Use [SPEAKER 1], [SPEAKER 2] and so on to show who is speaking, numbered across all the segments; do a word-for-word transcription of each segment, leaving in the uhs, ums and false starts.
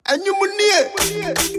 [SPEAKER 1] And you money.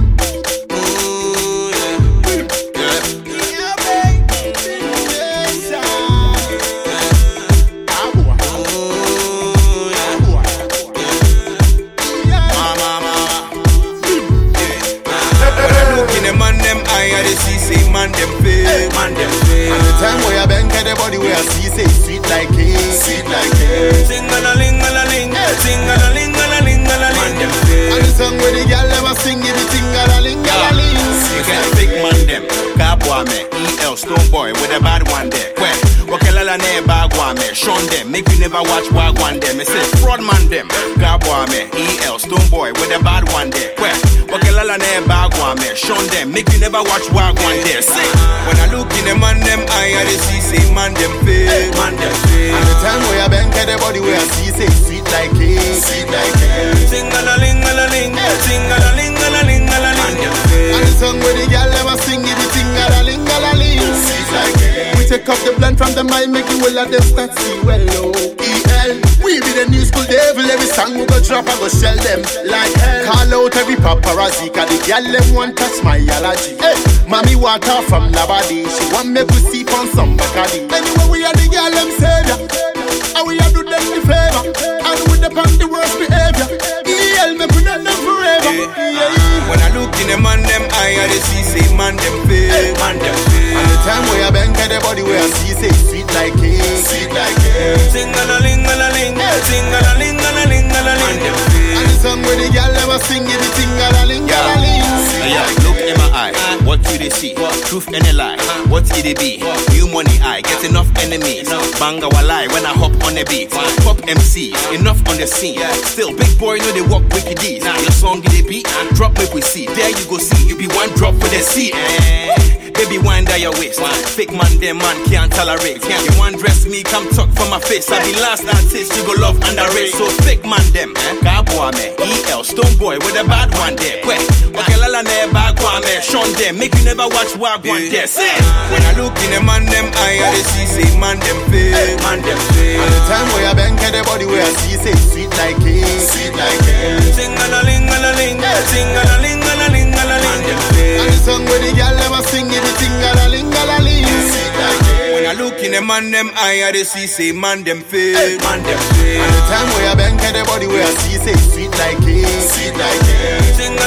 [SPEAKER 2] Man them fail, man them fail.
[SPEAKER 1] And the time where I bang at the body where I see say sweet like cake,
[SPEAKER 2] sweet like cake. Sing a la ling a la ling, sing a la ling a la ling a la ling. Man them fail.
[SPEAKER 1] And the song where the girl never sing it, sing a la ling a la ling.
[SPEAKER 2] You can fake man them, Cowboy me, E L Stone Boy with a bad one there. Well, Wakelala ne bagwa me, Sean them, make you never watch Wagwan them. Me say fraud man them, Cowboy me, E L Stone Boy with a bad one there. Well, Wakelala ne bagwa me, Sean them, make you never watch Wagwan there. Say, when I look in the man them eye, I see say man them fail, man them fail.
[SPEAKER 1] And the time where I bang at the body where I see say sweet like cake,
[SPEAKER 2] sweet like cake. Sing a la ling a la ling, sing a la ling a la ling a la ling.
[SPEAKER 1] And the song where the girl never sing it, sing a la ling a la ling.
[SPEAKER 2] Sweet like cake.
[SPEAKER 1] We take up the blend from the mind, make you well at the start see well low. E L, we be the new school devil. Every song we go drop, I go shell them like hell. Call out every paparazzi, cause the girl them want touch my allergy. Hey, mommy water from Nabadi, she want me to see on some Bacardi. Anyway, we are the girl them savior, and we are do them the favor, and we depend the worst behavior. E L, me put them forever.
[SPEAKER 2] Yeah. Yeah. When I look in the man them eye, I see say man them fail, man them fail.
[SPEAKER 1] And the time where I bang at the body where I see say sweet like cake,
[SPEAKER 2] sweet like cake. Sing a la ling a la ling, sing a la ling a la ling a la ling.
[SPEAKER 1] And the song where the girl never sing it, sing a la ling a la ling.
[SPEAKER 2] Yeah, look in my eye, what do they see? Truth and a lie, what did it be? New money I get enough enemies. Bang our lie when I hop on the beat. Pop M Cs, enough on the scene. Still big boy know they walk wicked D's. Your song get a beat, drop make we see. There you go see, you be one drop for the sea. Eh. Baby wind down your waist. Fake man, them man can't tolerate. You want dress me, come talk for my face. I be last artist, you go love underrate. So fake man them, Cowboy me, E L Stone Boy with a bad one there. Okay, lala ne bagwa me, Sean them, make you never watch Wagwan there. Say, when I look in the man them eye, I see say man them fail, man them fail.
[SPEAKER 1] And the time where I bang at the body where I see say sweet like cake,
[SPEAKER 2] sweet like cake. Sing a la ling a la ling, sing a la ling a la ling a la ling.
[SPEAKER 1] And the song where the girl never sing it, sing a la ling a la ling.
[SPEAKER 2] When I look in the man them eye, I see say man them fail, man them fail.
[SPEAKER 1] And the time where I bang at the body where I see say sweet like cake,
[SPEAKER 2] sweet like cake. Sing